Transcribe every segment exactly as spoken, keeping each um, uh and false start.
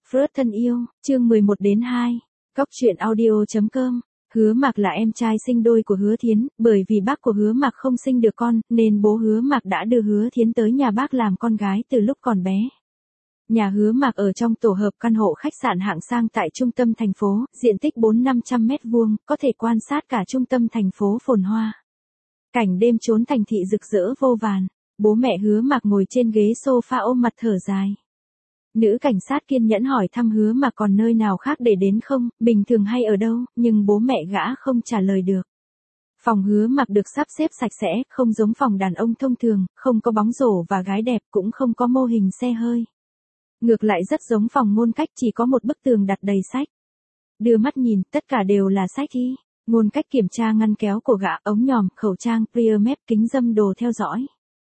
Freud thân yêu, chương mười một đến hai. Góc truyện audio chấm com. Hứa Mạc là em trai sinh đôi của Hứa Thiến, bởi vì bác của Hứa Mạc không sinh được con, nên bố Hứa Mạc đã đưa Hứa Thiến tới nhà bác làm con gái từ lúc còn bé. Nhà Hứa Mạc ở trong tổ hợp căn hộ khách sạn hạng sang tại trung tâm thành phố, diện tích bốn năm trăm mét vuông, có thể quan sát cả trung tâm thành phố phồn hoa. Cảnh đêm trốn thành thị rực rỡ vô vàn, bố mẹ Hứa Mạc ngồi trên ghế sofa ôm mặt thở dài. Nữ cảnh sát kiên nhẫn hỏi thăm Hứa Mạc còn nơi nào khác để đến không, bình thường hay ở đâu, nhưng bố mẹ gã không trả lời được. Phòng Hứa Mạc được sắp xếp sạch sẽ, không giống phòng đàn ông thông thường, không có bóng rổ và gái đẹp, cũng không có mô hình xe hơi. Ngược lại rất giống phòng Ngôn Cách, chỉ có một bức tường đặt đầy sách. Đưa mắt nhìn, tất cả đều là sách y. Ngôn Cách kiểm tra ngăn kéo của gã, ống nhòm, khẩu trang, Priamet, kính râm, đồ theo dõi.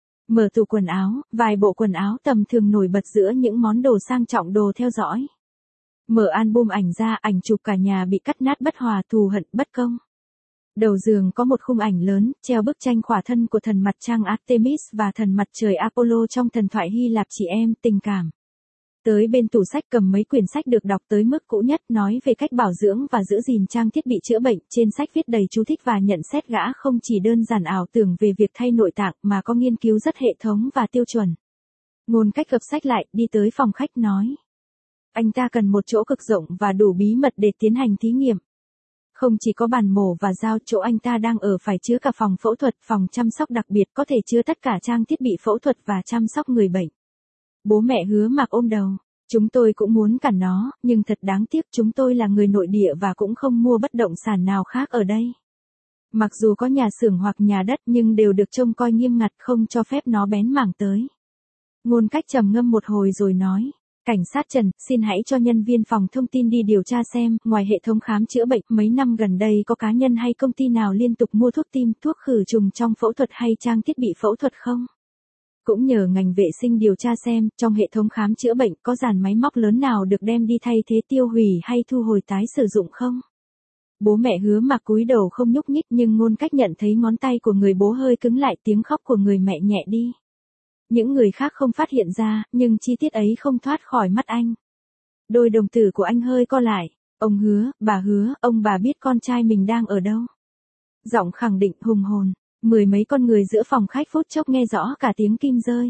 Mở tủ quần áo, vài bộ quần áo tầm thường nổi bật giữa những món đồ sang trọng, đồ theo dõi. Mở album ảnh ra, ảnh chụp cả nhà bị cắt nát, bất hòa, thù hận, bất công. Đầu giường có một khung ảnh lớn, treo bức tranh khỏa thân của thần mặt trăng Artemis và thần mặt trời Apollo trong thần thoại Hy Lạp, chị em, tình cảm. Tới bên tủ sách cầm mấy quyển sách được đọc tới mức cũ nhất, nói về cách bảo dưỡng và giữ gìn trang thiết bị chữa bệnh, trên sách viết đầy chú thích và nhận xét gã không chỉ đơn giản ảo tưởng về việc thay nội tạng mà có nghiên cứu rất hệ thống và tiêu chuẩn. Ngôn Cách gập sách lại, đi tới phòng khách nói. Anh ta cần một chỗ cực rộng và đủ bí mật để tiến hành thí nghiệm. Không chỉ có bàn mổ và dao, chỗ anh ta đang ở phải chứa cả phòng phẫu thuật, phòng chăm sóc đặc biệt có thể chứa tất cả trang thiết bị phẫu thuật và chăm sóc người bệnh. Bố mẹ Hứa Mạc ôm đầu. Chúng tôi cũng muốn cản nó, nhưng thật đáng tiếc chúng tôi là người nội địa và cũng không mua bất động sản nào khác ở đây. Mặc dù có nhà xưởng hoặc nhà đất nhưng đều được trông coi nghiêm ngặt, không cho phép nó bén mảng tới. Ngôn Cách trầm ngâm một hồi rồi nói. Cảnh sát Trần, xin hãy cho nhân viên phòng thông tin đi điều tra xem, ngoài hệ thống khám chữa bệnh, mấy năm gần đây có cá nhân hay công ty nào liên tục mua thuốc tim, thuốc khử trùng trong phẫu thuật hay trang thiết bị phẫu thuật không? Cũng nhờ ngành vệ sinh điều tra xem, trong hệ thống khám chữa bệnh có dàn máy móc lớn nào được đem đi thay thế, tiêu hủy hay thu hồi tái sử dụng không? Bố mẹ Hứa Mạc cúi đầu không nhúc nhích, nhưng Ngôn Cách nhận thấy ngón tay của người bố hơi cứng lại, tiếng khóc của người mẹ nhẹ đi. Những người khác không phát hiện ra, nhưng chi tiết ấy không thoát khỏi mắt anh. Đôi đồng tử của anh hơi co lại. Ông Hứa, bà Hứa, ông bà biết con trai mình đang ở đâu? Giọng khẳng định, hùng hồn. Mười mấy con người giữa phòng khách phút chốc nghe rõ cả tiếng kim rơi.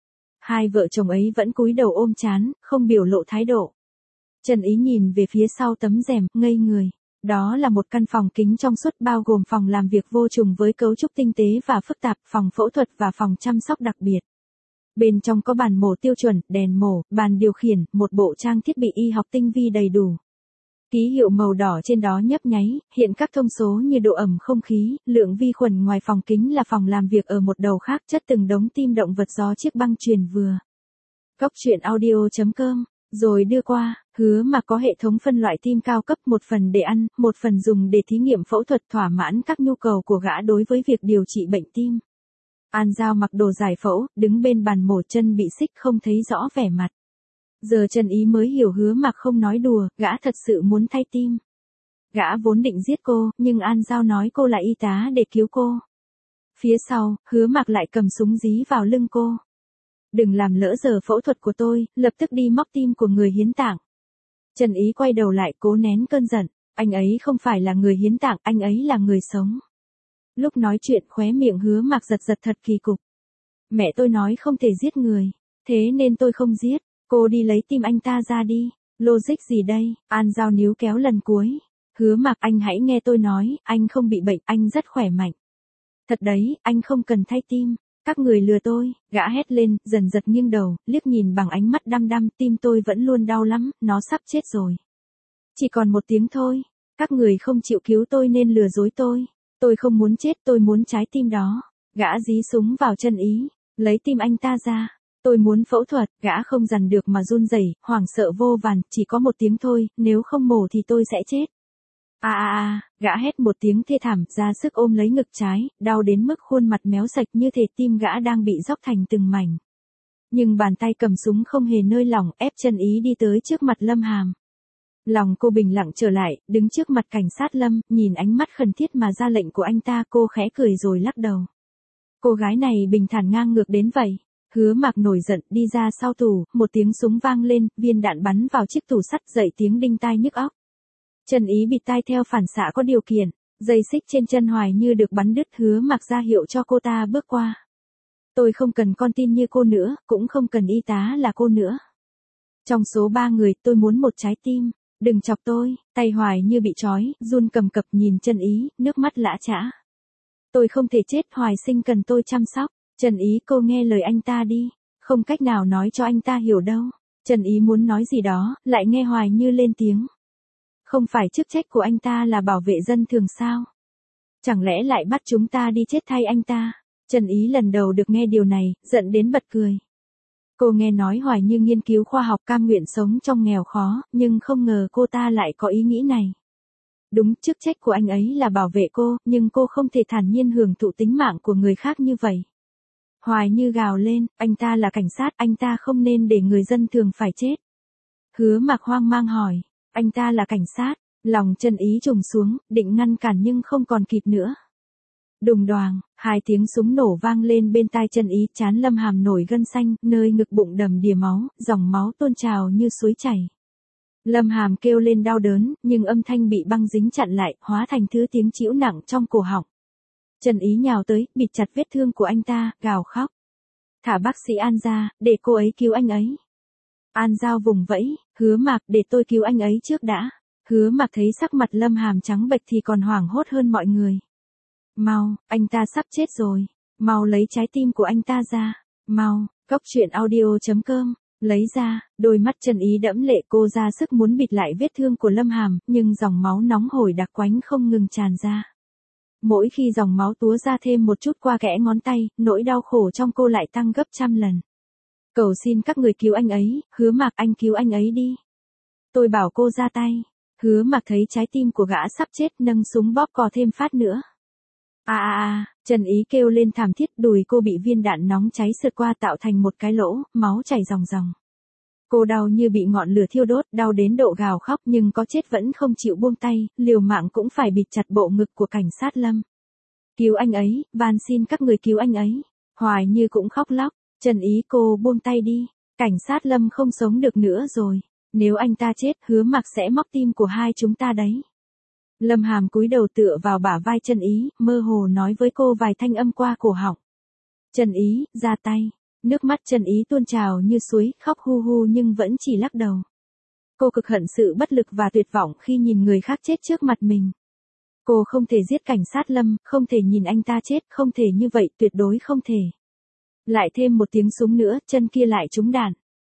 Hai vợ chồng ấy vẫn cúi đầu ôm trán, không biểu lộ thái độ. Trần Ý nhìn về phía sau tấm rèm, ngây người. Đó là một căn phòng kính trong suốt, bao gồm phòng làm việc vô trùng với cấu trúc tinh tế và phức tạp, phòng phẫu thuật và phòng chăm sóc đặc biệt. Bên trong có bàn mổ tiêu chuẩn, đèn mổ, bàn điều khiển, một bộ trang thiết bị y học tinh vi đầy đủ. Ký hiệu màu đỏ trên đó nhấp nháy, hiện các thông số như độ ẩm không khí, lượng vi khuẩn. Ngoài phòng kính là phòng làm việc ở một đầu khác, chất từng đống tim động vật do chiếc băng truyền vừa. Góc truyện audio chấm com, rồi đưa qua. Hứa Mạc có hệ thống phân loại tim cao cấp, một phần để ăn, một phần dùng để thí nghiệm phẫu thuật, thỏa mãn các nhu cầu của gã đối với việc điều trị bệnh tim. An Giao mặc đồ giải phẫu, đứng bên bàn mổ, chân bị xích không thấy rõ vẻ mặt. Giờ Trần Ý mới hiểu Hứa Mạc không nói đùa, gã thật sự muốn thay tim. Gã vốn định giết cô, nhưng An Giao nói cô là y tá để cứu cô. Phía sau, Hứa Mạc lại cầm súng dí vào lưng cô. Đừng làm lỡ giờ phẫu thuật của tôi, lập tức đi móc tim của người hiến tạng. Trần Ý quay đầu lại, cố nén cơn giận. Anh ấy không phải là người hiến tạng, anh ấy là người sống. Lúc nói chuyện khóe miệng Hứa Mạc giật giật thật kỳ cục. Mẹ tôi nói không thể giết người, thế nên tôi không giết. Cô đi lấy tim anh ta ra đi. Logic gì đây? An Giao níu kéo lần cuối. Hứa Mạc, anh hãy nghe tôi nói, anh không bị bệnh, anh rất khỏe mạnh. Thật đấy, anh không cần thay tim. Các người lừa tôi. Gã hét lên, dần giật nghiêng đầu, liếc nhìn bằng ánh mắt đăm đăm, tim tôi vẫn luôn đau lắm, nó sắp chết rồi. Chỉ còn một tiếng thôi. Các người không chịu cứu tôi nên lừa dối tôi. Tôi không muốn chết, tôi muốn trái tim đó. Gã dí súng vào Trần Ý. Lấy tim anh ta ra. Tôi muốn phẫu thuật. Gã không dằn được mà run rẩy, hoảng sợ vô vàn, chỉ có một tiếng thôi, nếu không mổ thì tôi sẽ chết. À à à, gã hét một tiếng thê thảm, ra sức ôm lấy ngực trái, đau đến mức khuôn mặt méo sạch, như thể tim gã đang bị róc thành từng mảnh. Nhưng bàn tay cầm súng không hề nơi lỏng, ép Trần Ý đi tới trước mặt Lâm Hàm. Lòng cô bình lặng trở lại, đứng trước mặt cảnh sát Lâm, nhìn ánh mắt khẩn thiết mà ra lệnh của anh ta, cô khẽ cười rồi lắc đầu. Cô gái này bình thản ngang ngược đến vậy. Hứa Mạc nổi giận đi ra sau tủ, một tiếng súng vang lên, viên đạn bắn vào chiếc tủ sắt dậy tiếng đinh tai nhức óc. Trần Ý bịt tai theo phản xạ có điều kiện, dây xích trên chân Hoài Như được bắn đứt. Hứa Mạc ra hiệu cho cô ta bước qua. Tôi không cần con tin như cô nữa, cũng không cần y tá là cô nữa. Trong số ba người tôi muốn một trái tim, đừng chọc tôi. Tay Hoài Như bị trói, run cầm cập nhìn Trần Ý, nước mắt lã chã. Tôi không thể chết, Hoài Sinh cần tôi chăm sóc. Trần Ý, cô nghe lời anh ta đi, không cách nào nói cho anh ta hiểu đâu. Trần Ý muốn nói gì đó, lại nghe Hoài Như lên tiếng. Không phải chức trách của anh ta là bảo vệ dân thường sao? Chẳng lẽ lại bắt chúng ta đi chết thay anh ta? Trần Ý lần đầu được nghe điều này, giận đến bật cười. Cô nghe nói Hoài Như nghiên cứu khoa học cam nguyện sống trong nghèo khó, nhưng không ngờ cô ta lại có ý nghĩ này. Đúng, chức trách của anh ấy là bảo vệ cô, nhưng cô không thể thản nhiên hưởng thụ tính mạng của người khác như vậy. Hoài Như gào lên, anh ta là cảnh sát, anh ta không nên để người dân thường phải chết. Hứa Mạc hoang mang hỏi, anh ta là cảnh sát, lòng Trần Ý trùng xuống, định ngăn cản nhưng không còn kịp nữa. Đùng đoàng, hai tiếng súng nổ vang lên bên tai Trần Ý, trán Lâm Hàm nổi gân xanh, nơi ngực bụng đầm đìa máu, dòng máu tuôn trào như suối chảy. Lâm Hàm kêu lên đau đớn, nhưng âm thanh bị băng dính chặn lại, hóa thành thứ tiếng chĩu nặng trong cổ họng. Trần Ý nhào tới, bịt chặt vết thương của anh ta, gào khóc. Thả bác sĩ An ra, để cô ấy cứu anh ấy. An Giao vùng vẫy, Hứa Mạc, để tôi cứu anh ấy trước đã. Hứa Mạc thấy sắc mặt Lâm Hàm trắng bệch thì còn hoảng hốt hơn mọi người. Mau, anh ta sắp chết rồi. Mau lấy trái tim của anh ta ra. Mau, Cốc Truyện Audio chấm com. Lấy ra, đôi mắt Trần Ý đẫm lệ, cô ra sức muốn bịt lại vết thương của Lâm Hàm, nhưng dòng máu nóng hổi đặc quánh không ngừng tràn ra. Mỗi khi dòng máu túa ra thêm một chút qua kẽ ngón tay, nỗi đau khổ trong cô lại tăng gấp trăm lần. Cầu xin các người cứu anh ấy, Hứa Mạc, anh cứu anh ấy đi. Tôi bảo cô ra tay. Hứa Mạc thấy trái tim của gã sắp chết, nâng súng bóp cò thêm phát nữa. À à à, Trần Ý kêu lên thảm thiết, đùi cô bị viên đạn nóng cháy sượt qua tạo thành một cái lỗ, máu chảy ròng ròng. Cô đau như bị ngọn lửa thiêu đốt, đau đến độ gào khóc nhưng có chết vẫn không chịu buông tay, liều mạng cũng phải bịt chặt bộ ngực của cảnh sát Lâm. Cứu anh ấy, van xin các người cứu anh ấy. Hoài Như cũng khóc lóc, Trần Ý, cô buông tay đi, cảnh sát Lâm không sống được nữa rồi, nếu anh ta chết, Hứa Mạc sẽ móc tim của hai chúng ta đấy. Lâm Hàm cúi đầu tựa vào bả vai Trần Ý, mơ hồ nói với cô vài thanh âm qua cổ họng. Trần Ý, ra tay. Nước mắt Trần Ý tuôn trào như suối, khóc hu hu nhưng vẫn chỉ lắc đầu. Cô cực hận sự bất lực và tuyệt vọng khi nhìn người khác chết trước mặt mình. Cô không thể giết cảnh sát Lâm, không thể nhìn anh ta chết, không thể như vậy, tuyệt đối không thể. Lại thêm một tiếng súng nữa, chân kia lại trúng đạn.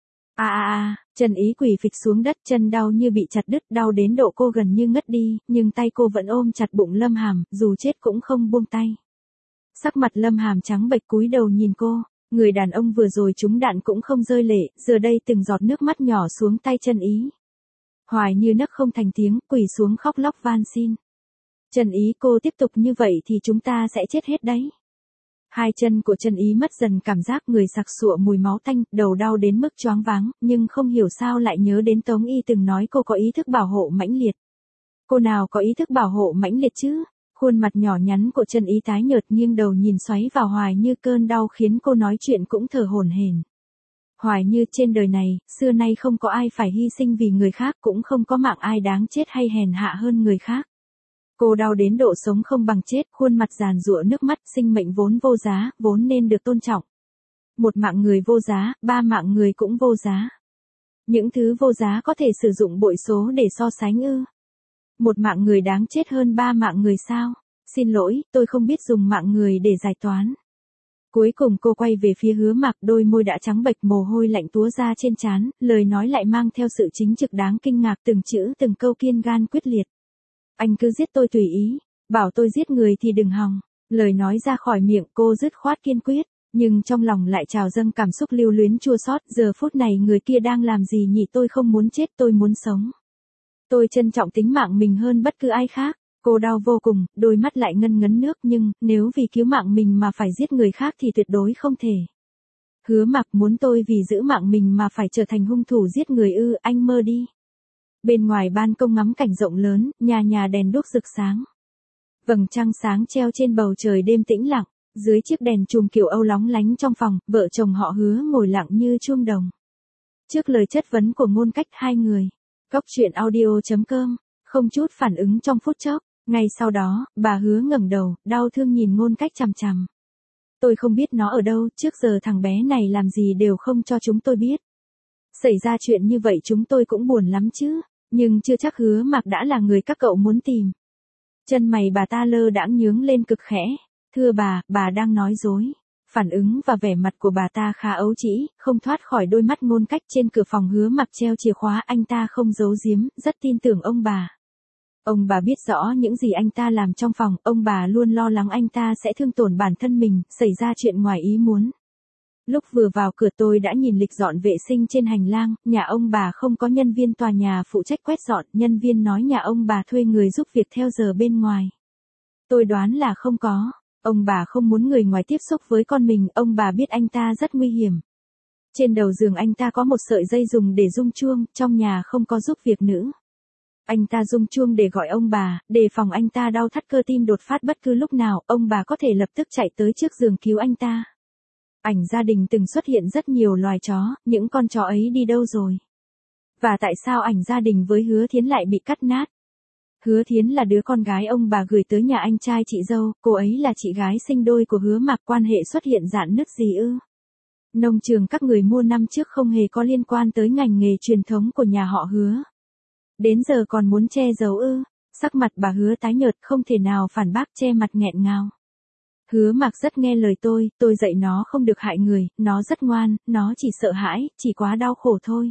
À à à, Trần Ý quỳ phịch xuống đất, chân đau như bị chặt đứt, đau đến độ cô gần như ngất đi, nhưng tay cô vẫn ôm chặt bụng Lâm Hàm, dù chết cũng không buông tay. Sắc mặt Lâm Hàm trắng bệch cúi đầu nhìn cô, người đàn ông vừa rồi trúng đạn cũng không rơi lệ, giờ đây từng giọt nước mắt nhỏ xuống tay Trần Ý. Hoài Như nấc không thành tiếng, quỳ xuống khóc lóc van xin. Trần Ý, cô tiếp tục như vậy thì chúng ta sẽ chết hết đấy. Hai chân của Trần Ý mất dần cảm giác, người sặc sụa mùi máu tanh, đầu đau đến mức choáng váng, nhưng không hiểu sao lại nhớ đến Tống Y từng nói cô có ý thức bảo hộ mãnh liệt. Cô nào có ý thức bảo hộ mãnh liệt chứ? Khuôn mặt nhỏ nhắn của Trần Ý tái nhợt, nghiêng đầu nhìn xoáy vào Hoài Như, cơn đau khiến cô nói chuyện cũng thở hổn hển. Hoài Như, trên đời này, xưa nay không có ai phải hy sinh vì người khác, cũng không có mạng ai đáng chết hay hèn hạ hơn người khác. Cô đau đến độ sống không bằng chết, khuôn mặt giàn giụa nước mắt, sinh mệnh vốn vô giá, vốn nên được tôn trọng. Một mạng người vô giá, ba mạng người cũng vô giá. Những thứ vô giá có thể sử dụng bội số để so sánh ư? Một mạng người đáng chết hơn ba mạng người sao? Xin lỗi, tôi không biết dùng mạng người để giải toán. Cuối cùng cô quay về phía Hứa Mạc, đôi môi đã trắng bệch, mồ hôi lạnh túa ra trên trán, lời nói lại mang theo sự chính trực đáng kinh ngạc, từng chữ từng câu kiên gan quyết liệt. Anh cứ giết tôi tùy ý, bảo tôi giết người thì đừng hòng. Lời nói ra khỏi miệng cô dứt khoát kiên quyết, nhưng trong lòng lại trào dâng cảm xúc lưu luyến chua xót. Giờ phút này người kia đang làm gì nhỉ? Tôi không muốn chết, tôi muốn sống. Tôi trân trọng tính mạng mình hơn bất cứ ai khác. Cô đau vô cùng, đôi mắt lại ngân ngấn nước, nhưng nếu vì cứu mạng mình mà phải giết người khác thì tuyệt đối không thể. Hứa Mạc, muốn tôi vì giữ mạng mình mà phải trở thành hung thủ giết người ư? Anh mơ đi. Bên ngoài ban công ngắm cảnh rộng lớn, nhà nhà đèn đuốc rực sáng. Vầng trăng sáng treo trên bầu trời đêm tĩnh lặng, Dưới chiếc đèn chùm kiểu Âu lóng lánh trong phòng, vợ chồng họ Hứa ngồi lặng như chuông đồng. Trước lời chất vấn của Ngôn Cách, hai người. Cóc truyện audio chấm com, không chút phản ứng trong phút chốc. Ngay sau đó, bà Hứa ngẩng đầu, đau thương nhìn Ngôn Cách chằm chằm. Tôi không biết nó ở đâu, trước giờ thằng bé này làm gì đều không cho chúng tôi biết. Xảy ra chuyện như vậy chúng tôi cũng buồn lắm chứ, nhưng chưa chắc Hứa Mạc đã là người các cậu muốn tìm. Chân mày bà ta lơ đãng nhướng lên cực khẽ. Thưa bà, bà đang nói dối. Phản ứng và vẻ mặt của bà ta khá ấu trĩ, không thoát khỏi đôi mắt Ngôn Cách. Trên cửa phòng Hứa Mạc treo chìa khóa, anh ta không giấu giếm, rất tin tưởng ông bà. Ông bà biết rõ những gì anh ta làm trong phòng, ông bà luôn lo lắng anh ta sẽ thương tổn bản thân mình, xảy ra chuyện ngoài ý muốn. Lúc vừa vào cửa tôi đã nhìn lịch dọn vệ sinh trên hành lang, nhà ông bà không có nhân viên tòa nhà phụ trách quét dọn, nhân viên nói nhà ông bà thuê người giúp việc theo giờ bên ngoài. Tôi đoán là không có, ông bà không muốn người ngoài tiếp xúc với con mình, ông bà biết anh ta rất nguy hiểm. Trên đầu giường anh ta có một sợi dây dùng để rung chuông, trong nhà không có giúp việc nữ. Anh ta rung chuông để gọi ông bà, đề phòng anh ta đau thắt cơ tim đột phát bất cứ lúc nào, ông bà có thể lập tức chạy tới trước giường cứu anh ta. Ảnh gia đình từng xuất hiện rất nhiều loài chó, những con chó ấy đi đâu rồi? Và tại sao ảnh gia đình với Hứa Thiến lại bị cắt nát? Hứa Thiến là đứa con gái ông bà gửi tới nhà anh trai chị dâu, cô ấy là chị gái sinh đôi của Hứa Mạc, quan hệ xuất hiện rạn nứt gì ư? Nông trường các người mua năm trước không hề có liên quan tới ngành nghề truyền thống của nhà họ Hứa. Đến giờ còn muốn che giấu ư? Sắc mặt bà Hứa tái nhợt, không thể nào phản bác, che mặt nghẹn ngào. Hứa Mạc rất nghe lời tôi, tôi dạy nó không được hại người, nó rất ngoan, nó chỉ sợ hãi, chỉ quá đau khổ thôi.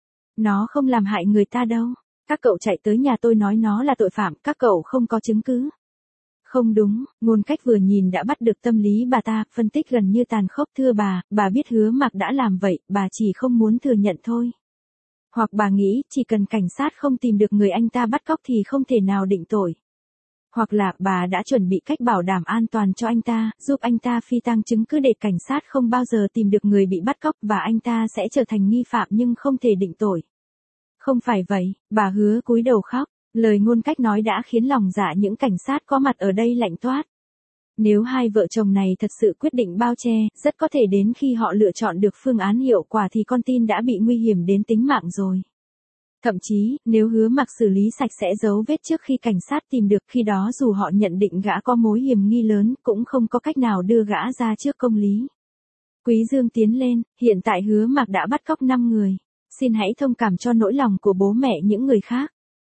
Nó không làm hại người ta đâu. Các cậu chạy tới nhà tôi nói nó là tội phạm, các cậu không có chứng cứ. Không đúng, Ngôn Cách vừa nhìn đã bắt được tâm lý bà ta, phân tích gần như tàn khốc. Thưa bà, bà biết Hứa Mạc đã làm vậy, bà chỉ không muốn thừa nhận thôi. Hoặc bà nghĩ, chỉ cần cảnh sát không tìm được người anh ta bắt cóc thì không thể nào định tội. Hoặc là bà đã chuẩn bị cách bảo đảm an toàn cho anh ta, giúp anh ta phi tang chứng cứ để cảnh sát không bao giờ tìm được người bị bắt cóc và anh ta sẽ trở thành nghi phạm nhưng không thể định tội. Không phải vậy, bà Hứa cúi đầu khóc, lời Ngôn Cách nói đã khiến lòng dạ những cảnh sát có mặt ở đây lạnh toát. Nếu hai vợ chồng này thật sự quyết định bao che, rất có thể đến khi họ lựa chọn được phương án hiệu quả thì con tin đã bị nguy hiểm đến tính mạng rồi. Thậm chí, nếu Hứa Mạc xử lý sạch sẽ dấu vết trước khi cảnh sát tìm được, khi đó dù họ nhận định gã có mối hiểm nghi lớn, cũng không có cách nào đưa gã ra trước công lý. Quý Dương tiến lên, hiện tại Hứa Mạc đã bắt cóc năm người. Xin hãy thông cảm cho nỗi lòng của bố mẹ những người khác.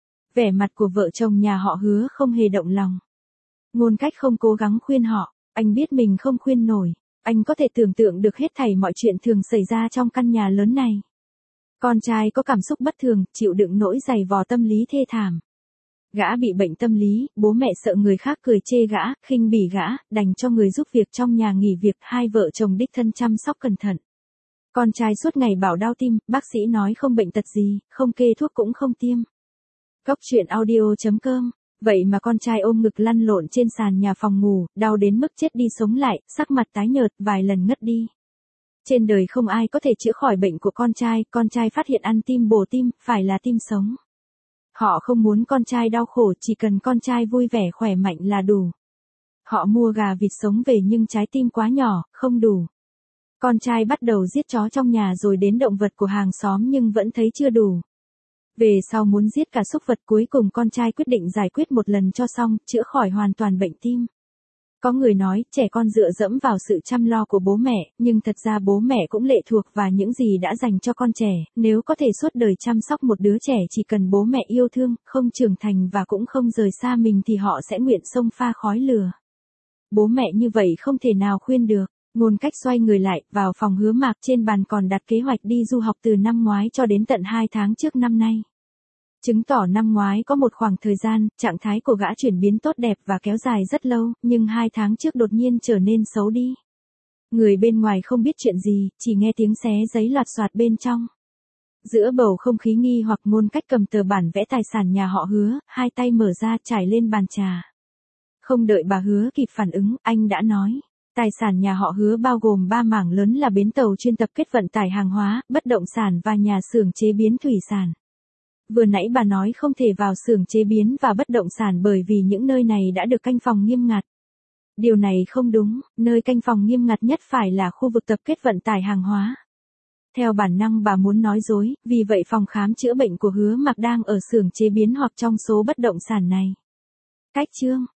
Vẻ mặt của vợ chồng nhà họ Hứa không hề động lòng. Ngôn Cách không cố gắng khuyên họ, anh biết mình không khuyên nổi. Anh có thể tưởng tượng được hết thảy mọi chuyện thường xảy ra trong căn nhà lớn này. Con trai có cảm xúc bất thường, chịu đựng nỗi dày vò tâm lý thê thảm. Gã bị bệnh tâm lý, bố mẹ sợ người khác cười chê gã, khinh bỉ gã, đành cho người giúp việc trong nhà nghỉ việc, hai vợ chồng đích thân chăm sóc cẩn thận. Con trai suốt ngày bảo đau tim, bác sĩ nói không bệnh tật gì, không kê thuốc cũng không tiêm. Cóc truyện audio chấm com. Vậy mà con trai ôm ngực lăn lộn trên sàn nhà phòng ngủ, đau đến mức chết đi sống lại, sắc mặt tái nhợt, vài lần ngất đi. Trên đời không ai có thể chữa khỏi bệnh của con trai, con trai phát hiện ăn tim bổ tim, phải là tim sống. Họ không muốn con trai đau khổ, chỉ cần con trai vui vẻ khỏe mạnh là đủ. Họ mua gà vịt sống về nhưng trái tim quá nhỏ, không đủ. Con trai bắt đầu giết chó trong nhà rồi đến động vật của hàng xóm nhưng vẫn thấy chưa đủ. Về sau muốn giết cả súc vật, cuối cùng con trai quyết định giải quyết một lần cho xong, chữa khỏi hoàn toàn bệnh tim. Có người nói, trẻ con dựa dẫm vào sự chăm lo của bố mẹ, nhưng thật ra bố mẹ cũng lệ thuộc vào những gì đã dành cho con trẻ, nếu có thể suốt đời chăm sóc một đứa trẻ chỉ cần bố mẹ yêu thương, không trưởng thành và cũng không rời xa mình thì họ sẽ nguyện xông pha khói lửa. Bố mẹ như vậy không thể nào khuyên được. Ngôn Cách xoay người lại, vào phòng Hứa Mạc, trên bàn còn đặt kế hoạch đi du học từ năm ngoái cho đến tận hai tháng trước năm nay. Chứng tỏ năm ngoái có một khoảng thời gian, trạng thái của gã chuyển biến tốt đẹp và kéo dài rất lâu, nhưng hai tháng trước đột nhiên trở nên xấu đi. Người bên ngoài không biết chuyện gì, chỉ nghe tiếng xé giấy loạt soạt bên trong. Giữa bầu không khí nghi hoặc, Ngôn Cách cầm tờ bản vẽ tài sản nhà họ Hứa, hai tay mở ra trải lên bàn trà. Không đợi bà Hứa kịp phản ứng, anh đã nói. Tài sản nhà họ Hứa bao gồm ba mảng lớn là bến tàu chuyên tập kết vận tải hàng hóa, bất động sản và nhà xưởng chế biến thủy sản. Vừa nãy bà nói không thể vào xưởng chế biến và bất động sản bởi vì những nơi này đã được canh phòng nghiêm ngặt. Điều này không đúng, nơi canh phòng nghiêm ngặt nhất phải là khu vực tập kết vận tải hàng hóa. Theo bản năng bà muốn nói dối, vì vậy phòng khám chữa bệnh của Hứa Mạc đang ở xưởng chế biến hoặc trong số bất động sản này. Cách chương